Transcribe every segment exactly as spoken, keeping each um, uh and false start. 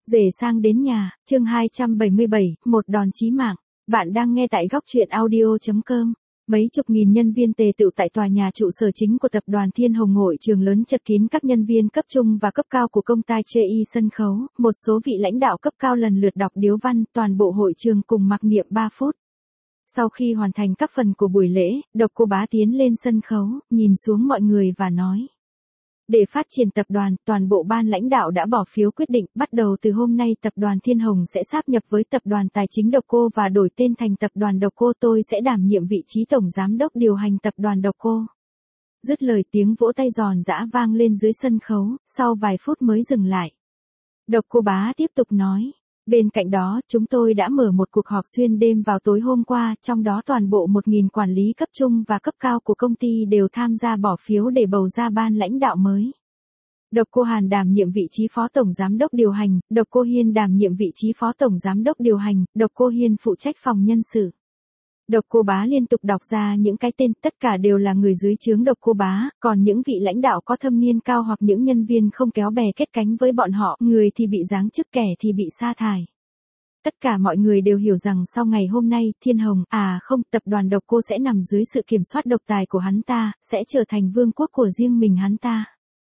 Rể sang đến nhà, chương hai trăm bảy mươi bảy, một đòn chí mạng. Bạn đang nghe tại góc truyện audio chấm com. Mấy chục nghìn nhân viên tề tựu tại tòa nhà trụ sở chính của tập đoàn Thiên Hồng hội trường lớn chật kín các nhân viên cấp trung và cấp cao của công ty chê i sân khấu, một số vị lãnh đạo cấp cao lần lượt đọc điếu văn, toàn bộ hội trường cùng mặc niệm ba phút. Sau khi hoàn thành các phần của buổi lễ, Độc Cô Bá tiến lên sân khấu, nhìn xuống mọi người và nói. Để phát triển tập đoàn, toàn bộ ban lãnh đạo đã bỏ phiếu quyết định, bắt đầu từ hôm nay tập đoàn Thiên Hồng sẽ sáp nhập với tập đoàn Tài chính Độc Cô và đổi tên thành tập đoàn Độc Cô. Tôi sẽ đảm nhiệm vị trí tổng giám đốc điều hành tập đoàn Độc Cô. Dứt lời tiếng vỗ tay giòn giã vang lên dưới sân khấu, sau vài phút mới dừng lại. Độc Cô Bá tiếp tục nói. Bên cạnh đó, chúng tôi đã mở một cuộc họp xuyên đêm vào tối hôm qua, trong đó toàn bộ một nghìn quản lý cấp trung và cấp cao của công ty đều tham gia bỏ phiếu để bầu ra ban lãnh đạo mới. Độc Cô Hàn đảm nhiệm vị trí phó tổng giám đốc điều hành, Độc Cô Hiên đảm nhiệm vị trí phó tổng giám đốc điều hành, Độc Cô Hiên phụ trách phòng nhân sự. Độc Cô Bá liên tục đọc ra những cái tên, tất cả đều là người dưới trướng Độc Cô Bá, còn những vị lãnh đạo có thâm niên cao hoặc những nhân viên không kéo bè kết cánh với bọn họ, người thì bị giáng chức, kẻ thì bị sa thải. Tất cả mọi người đều hiểu rằng sau ngày hôm nay, Thiên Hồng, à không, tập đoàn Độc Cô sẽ nằm dưới sự kiểm soát độc tài của hắn ta, sẽ trở thành vương quốc của riêng mình hắn ta.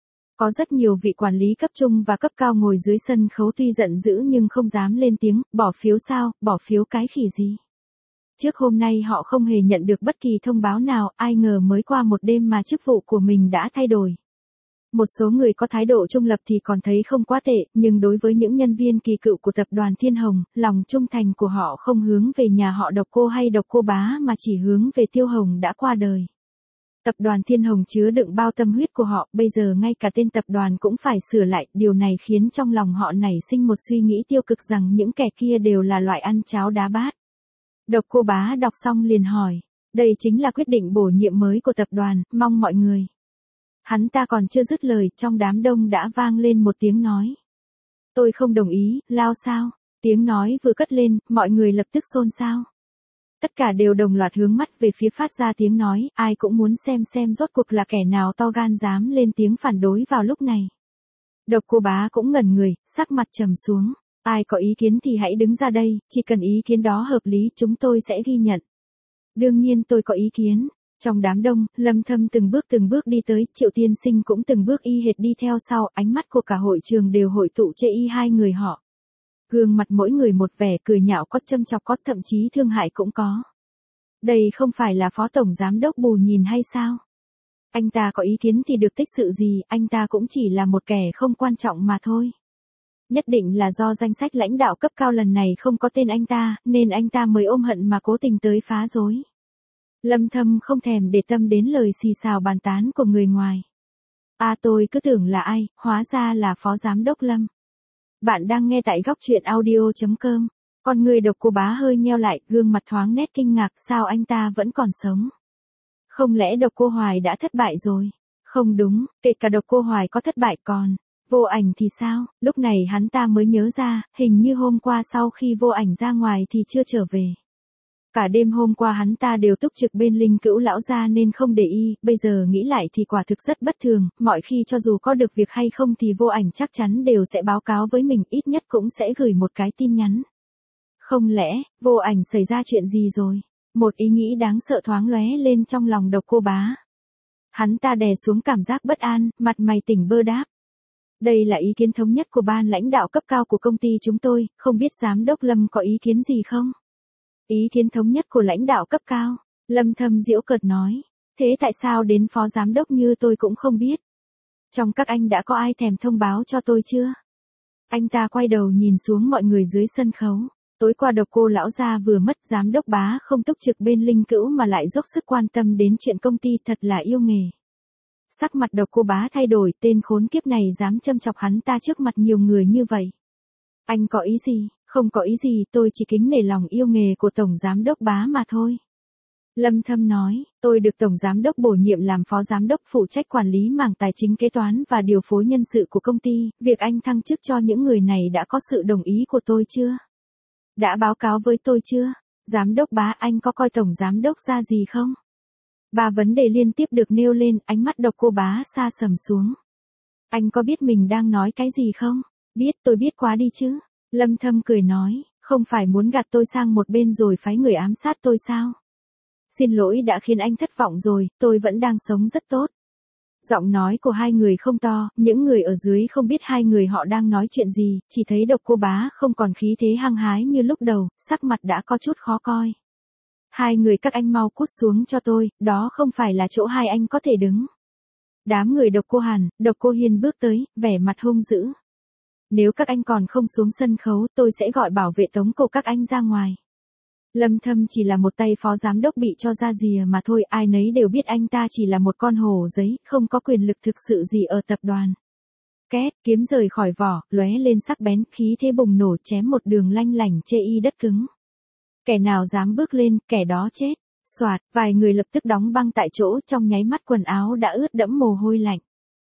Có rất nhiều vị quản lý cấp trung và cấp cao ngồi dưới sân khấu tuy giận dữ nhưng không dám lên tiếng, bỏ phiếu sao, bỏ phiếu cái khỉ gì. Trước hôm nay họ không hề nhận được bất kỳ thông báo nào, ai ngờ mới qua một đêm mà chức vụ của mình đã thay đổi. Một số người có thái độ trung lập thì còn thấy không quá tệ, nhưng đối với những nhân viên kỳ cựu của tập đoàn Thiên Hồng, lòng trung thành của họ không hướng về nhà họ Độc Cô hay Độc Cô Bá mà chỉ hướng về Tiêu Hồng đã qua đời. Tập đoàn Thiên Hồng chứa đựng bao tâm huyết của họ, bây giờ ngay cả tên tập đoàn cũng phải sửa lại, điều này khiến trong lòng họ nảy sinh một suy nghĩ tiêu cực rằng những kẻ kia đều là loại ăn cháo đá bát. Độc Cô Bá đọc xong liền hỏi, đây chính là quyết định bổ nhiệm mới của tập đoàn, mong mọi người. Hắn ta còn chưa dứt lời, trong đám đông đã vang lên một tiếng nói. Tôi không đồng ý, lao sao? Tiếng nói vừa cất lên, mọi người lập tức xôn xao. Tất cả đều đồng loạt hướng mắt về phía phát ra tiếng nói, ai cũng muốn xem xem rốt cuộc là kẻ nào to gan dám lên tiếng phản đối vào lúc này. Độc Cô Bá cũng ngẩn người, sắc mặt trầm xuống. Ai có ý kiến thì hãy đứng ra đây, chỉ cần ý kiến đó hợp lý chúng tôi sẽ ghi nhận. Đương nhiên tôi có ý kiến. Trong đám đông, Lâm Thâm từng bước từng bước đi tới, Triệu Tiên Sinh cũng từng bước y hệt đi theo sau, ánh mắt của cả hội trường đều hội tụ chê y hai người họ. Gương mặt mỗi người một vẻ, cười nhạo có, châm chọc có, thậm chí thương hại cũng có. Đây không phải là phó tổng giám đốc bù nhìn hay sao? Anh ta có ý kiến thì được tích sự gì, anh ta cũng chỉ là một kẻ không quan trọng mà thôi. Nhất định là do danh sách lãnh đạo cấp cao lần này không có tên anh ta, nên anh ta mới ôm hận mà cố tình tới phá rối. Lâm Thâm không thèm để tâm đến lời xì xào bàn tán của người ngoài. À tôi cứ tưởng là ai, hóa ra là phó giám đốc Lâm. Bạn đang nghe tại góc truyện audio chấm com. Con người Độc Cô Bá hơi nheo lại, gương mặt thoáng nét kinh ngạc, sao anh ta vẫn còn sống? Không lẽ Độc Cô Hoài đã thất bại rồi? Không đúng, kể cả Độc Cô Hoài có thất bại còn. Vô Ảnh thì sao? Lúc này hắn ta mới nhớ ra, hình như hôm qua sau khi Vô Ảnh ra ngoài thì chưa trở về. Cả đêm hôm qua hắn ta đều túc trực bên Linh Cữu lão gia nên không để ý, bây giờ nghĩ lại thì quả thực rất bất thường, mọi khi cho dù có được việc hay không thì Vô Ảnh chắc chắn đều sẽ báo cáo với mình, ít nhất cũng sẽ gửi một cái tin nhắn. Không lẽ, Vô Ảnh xảy ra chuyện gì rồi? Một ý nghĩ đáng sợ thoáng lóe lên trong lòng Độc Cô Bá. Hắn ta đè xuống cảm giác bất an, mặt mày tỉnh bơ đáp. Đây là ý kiến thống nhất của ban lãnh đạo cấp cao của công ty chúng tôi, không biết giám đốc Lâm có ý kiến gì không? Ý kiến thống nhất của lãnh đạo cấp cao, Lâm Thâm giễu cợt nói, thế tại sao đến phó giám đốc như tôi cũng không biết? Trong các anh đã có ai thèm thông báo cho tôi chưa? Anh ta quay đầu nhìn xuống mọi người dưới sân khấu, tối qua Độc Cô lão gia vừa mất, giám đốc Bá không túc trực bên Linh Cữu mà lại dốc sức quan tâm đến chuyện công ty, thật là yêu nghề. Sắc mặt Độc Cô Bá thay đổi, tên khốn kiếp này dám châm chọc hắn ta trước mặt nhiều người như vậy. Anh có ý gì? Không có ý gì, tôi chỉ kính nể lòng yêu nghề của Tổng Giám đốc Bá mà thôi. Lâm Thâm nói, tôi được Tổng Giám đốc bổ nhiệm làm Phó Giám đốc phụ trách quản lý mảng tài chính kế toán và điều phối nhân sự của công ty, việc anh thăng chức cho những người này đã có sự đồng ý của tôi chưa? Đã báo cáo với tôi chưa? Giám đốc Bá, anh có coi Tổng Giám đốc ra gì không? Ba vấn đề liên tiếp được nêu lên, ánh mắt Độc Cô Bá xa sầm xuống. Anh có biết mình đang nói cái gì không? Biết, tôi biết quá đi chứ. Lâm Thâm cười nói, không phải muốn gạt tôi sang một bên rồi phái người ám sát tôi sao? Xin lỗi đã khiến anh thất vọng rồi, tôi vẫn đang sống rất tốt. Giọng nói của hai người không to, những người ở dưới không biết hai người họ đang nói chuyện gì, chỉ thấy Độc Cô Bá không còn khí thế hăng hái như lúc đầu, sắc mặt đã có chút khó coi. Hai người các anh mau cút xuống cho tôi, đó không phải là chỗ hai anh có thể đứng. Đám người Độc Cô Hàn, Độc Cô Hiên bước tới, vẻ mặt hung dữ. Nếu các anh còn không xuống sân khấu, tôi sẽ gọi bảo vệ tống cổ các anh ra ngoài. Lâm Thâm chỉ là một tay phó giám đốc bị cho ra rìa mà thôi, ai nấy đều biết anh ta chỉ là một con hổ giấy, không có quyền lực thực sự gì ở tập đoàn. Két, kiếm rời khỏi vỏ, lóe lên sắc bén, khí thế bùng nổ chém một đường lanh lảnh chê y đất cứng. Kẻ nào dám bước lên, kẻ đó chết. Soạt, vài người lập tức đóng băng tại chỗ, trong nháy mắt quần áo đã ướt đẫm mồ hôi lạnh.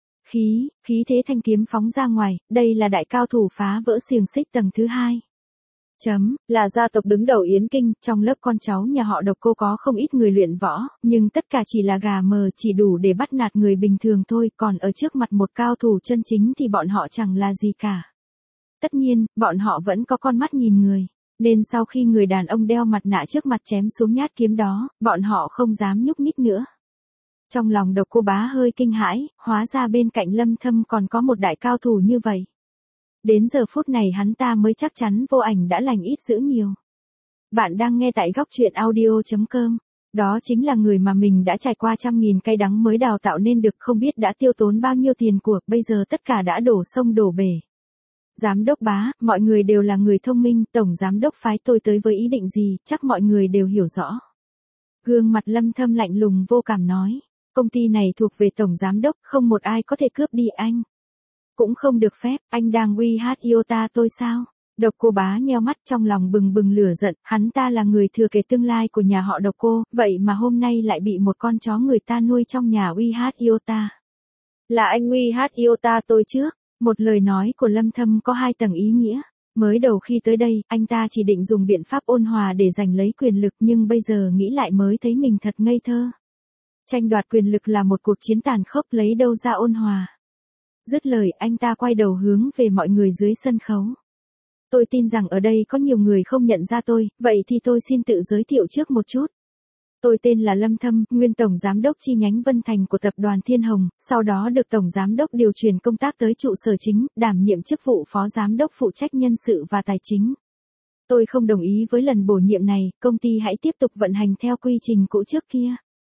Khí, khí thế thanh kiếm phóng ra ngoài, đây là đại cao thủ phá vỡ xiềng xích tầng thứ hai. Chấm, là gia tộc đứng đầu Yến Kinh, trong lớp con cháu nhà họ Độc Cô có không ít người luyện võ, nhưng tất cả chỉ là gà mờ, chỉ đủ để bắt nạt người bình thường thôi, còn ở trước mặt một cao thủ chân chính thì bọn họ chẳng là gì cả. Tất nhiên, bọn họ vẫn có con mắt nhìn người, nên sau khi người đàn ông đeo mặt nạ trước mặt chém xuống nhát kiếm đó, bọn họ không dám nhúc nhích nữa. Trong lòng Độc Cô Bá hơi kinh hãi, hóa ra bên cạnh Lâm Thâm còn có một đại cao thủ như vậy. Đến giờ phút này hắn ta mới chắc chắn vô ảnh đã lành ít dữ nhiều. Bạn đang nghe tại góc truyện audio chấm com. Đó chính là người mà mình đã trải qua trăm nghìn cay đắng mới đào tạo nên được, không biết đã tiêu tốn bao nhiêu tiền của, bây giờ tất cả đã đổ sông đổ bể. Giám đốc Bá, mọi người đều là người thông minh, tổng giám đốc phái tôi tới với ý định gì, chắc mọi người đều hiểu rõ. Gương mặt Lâm Thâm lạnh lùng vô cảm nói, công ty này thuộc về tổng giám đốc, không một ai có thể cướp đi anh. Cũng không được phép, anh đang uy hát Iota tôi sao? Độc Cô Bá nheo mắt, trong lòng bừng bừng lửa giận, hắn ta là người thừa kế tương lai của nhà họ Độc Cô, vậy mà hôm nay lại bị một con chó người ta nuôi trong nhà uy hát Iota. Là anh uy hát Iota tôi trước. Một lời nói của Lâm Thâm có hai tầng ý nghĩa. Mới đầu khi tới đây, anh ta chỉ định dùng biện pháp ôn hòa để giành lấy quyền lực, nhưng bây giờ nghĩ lại mới thấy mình thật ngây thơ. Tranh đoạt quyền lực là một cuộc chiến tàn khốc, lấy đâu ra ôn hòa. Dứt lời, anh ta quay đầu hướng về mọi người dưới sân khấu. Tôi tin rằng ở đây có nhiều người không nhận ra tôi, vậy thì tôi xin tự giới thiệu trước một chút. Tôi tên là Lâm Thâm, nguyên tổng giám đốc chi nhánh Vân Thành của tập đoàn Thiên Hồng, sau đó được tổng giám đốc điều chuyển công tác tới trụ sở chính, đảm nhiệm chức vụ phó giám đốc phụ trách nhân sự và tài chính. Tôi không đồng ý với lần bổ nhiệm này, công ty hãy tiếp tục vận hành theo quy trình cũ trước kia.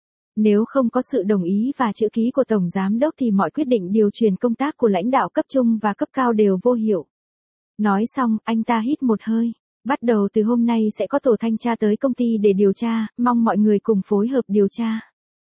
Nếu không có sự đồng ý và chữ ký của tổng giám đốc thì mọi quyết định điều chuyển công tác của lãnh đạo cấp trung và cấp cao đều vô hiệu. Nói xong, anh ta hít một hơi. Bắt đầu từ hôm nay sẽ có tổ thanh tra tới công ty để điều tra, mong mọi người cùng phối hợp điều tra.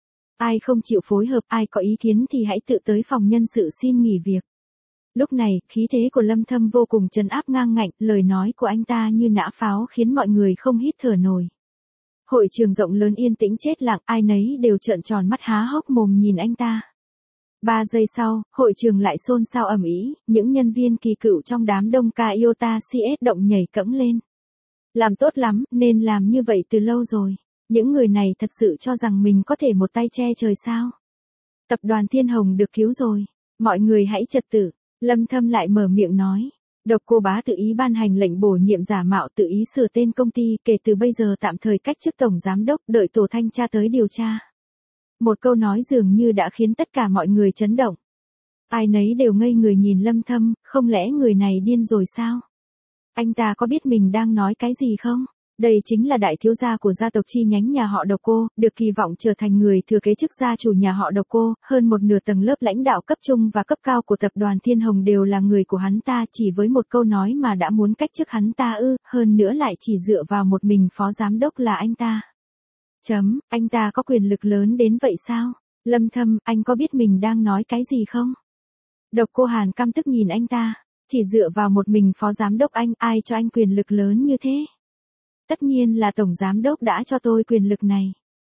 Ai không chịu phối hợp, ai có ý kiến thì hãy tự tới phòng nhân sự xin nghỉ việc. Lúc này, khí thế của Lâm Thâm vô cùng trấn áp ngang ngạnh, lời nói của anh ta như nã pháo khiến mọi người không hít thở nổi. Hội trường rộng lớn yên tĩnh chết lặng, ai nấy đều trợn tròn mắt há hốc mồm nhìn anh ta. Ba giây sau, hội trường lại xôn xao ầm ĩ, những nhân viên kỳ cựu trong đám đông ca Iota xê ét động nhảy cẫng lên. Làm tốt lắm, nên làm như vậy từ lâu rồi. Những người này thật sự cho rằng mình có thể một tay che trời sao? Tập đoàn Thiên Hồng được cứu rồi. Mọi người hãy trật tự. Lâm Thâm lại mở miệng nói. Độc Cô Bá tự ý ban hành lệnh bổ nhiệm giả mạo, tự ý sửa tên công ty, kể từ bây giờ tạm thời cách chức tổng giám đốc, đợi tổ thanh tra tới điều tra. Một câu nói dường như đã khiến tất cả mọi người chấn động. Ai nấy đều ngây người nhìn Lâm Thâm, không lẽ người này điên rồi sao? Anh ta có biết mình đang nói cái gì không? Đây chính là đại thiếu gia của gia tộc chi nhánh nhà họ Độc Cô, được kỳ vọng trở thành người thừa kế chức gia chủ nhà họ Độc Cô, hơn một nửa tầng lớp lãnh đạo cấp trung và cấp cao của tập đoàn Thiên Hồng đều là người của hắn ta, chỉ với một câu nói mà đã muốn cách chức hắn ta ư, hơn nữa lại chỉ dựa vào một mình phó giám đốc là anh ta. Chấm, anh ta có quyền lực lớn đến vậy sao? Lâm Thâm, anh có biết mình đang nói cái gì không? Độc Cô Hàn căm tức nhìn anh ta, chỉ dựa vào một mình phó giám đốc anh, ai cho anh quyền lực lớn như thế? Tất nhiên là tổng giám đốc đã cho tôi quyền lực này.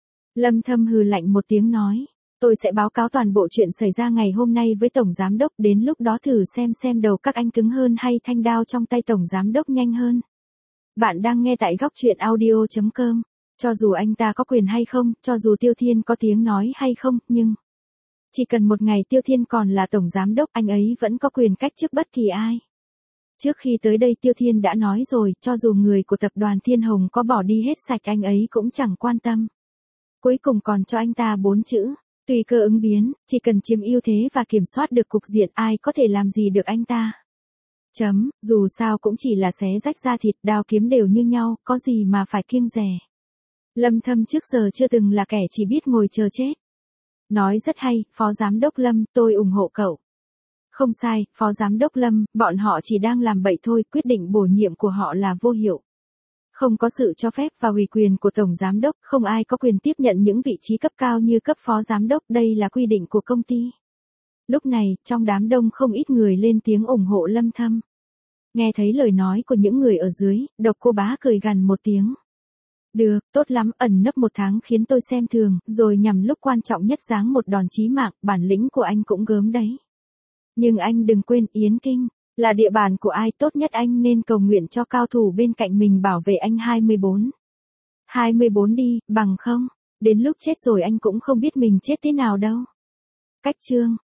Lâm Thâm hừ lạnh một tiếng nói, tôi sẽ báo cáo toàn bộ chuyện xảy ra ngày hôm nay với tổng giám đốc, đến lúc đó thử xem xem đầu các anh cứng hơn hay thanh đao trong tay tổng giám đốc nhanh hơn. Bạn đang nghe tại góc truyện audio chấm com. Cho dù anh ta có quyền hay không, cho dù Tiêu Thiên có tiếng nói hay không, nhưng chỉ cần một ngày Tiêu Thiên còn là tổng giám đốc, anh ấy vẫn có quyền cách chức bất kỳ ai. Trước khi tới đây Tiêu Thiên đã nói rồi, cho dù người của tập đoàn Thiên Hồng có bỏ đi hết sạch anh ấy cũng chẳng quan tâm. Cuối cùng còn cho anh ta bốn chữ, tùy cơ ứng biến, chỉ cần chiếm ưu thế và kiểm soát được cục diện ai có thể làm gì được anh ta. Chấm, dù sao cũng chỉ là xé rách da thịt, đao kiếm đều như nhau, có gì mà phải kiêng dè. Lâm Thâm trước giờ chưa từng là kẻ chỉ biết ngồi chờ chết. Nói rất hay, Phó Giám đốc Lâm, tôi ủng hộ cậu. Không sai, Phó Giám đốc Lâm, bọn họ chỉ đang làm bậy thôi, quyết định bổ nhiệm của họ là vô hiệu. Không có sự cho phép và ủy quyền của Tổng Giám đốc, không ai có quyền tiếp nhận những vị trí cấp cao như cấp Phó Giám đốc, đây là quy định của công ty. Lúc này, trong đám đông không ít người lên tiếng ủng hộ Lâm Thâm. Nghe thấy lời nói của những người ở dưới, Độc Cô Bá cười gằn một tiếng. Được, tốt lắm, ẩn nấp một tháng khiến tôi xem thường, rồi nhằm lúc quan trọng nhất giáng một đòn chí mạng, bản lĩnh của anh cũng gớm đấy. Nhưng anh đừng quên Yến Kinh, là địa bàn của ai, tốt nhất anh nên cầu nguyện cho cao thủ bên cạnh mình bảo vệ anh hai mươi bốn. hai mươi bốn đi, bằng không, đến lúc chết rồi anh cũng không biết mình chết thế nào đâu. Cách chương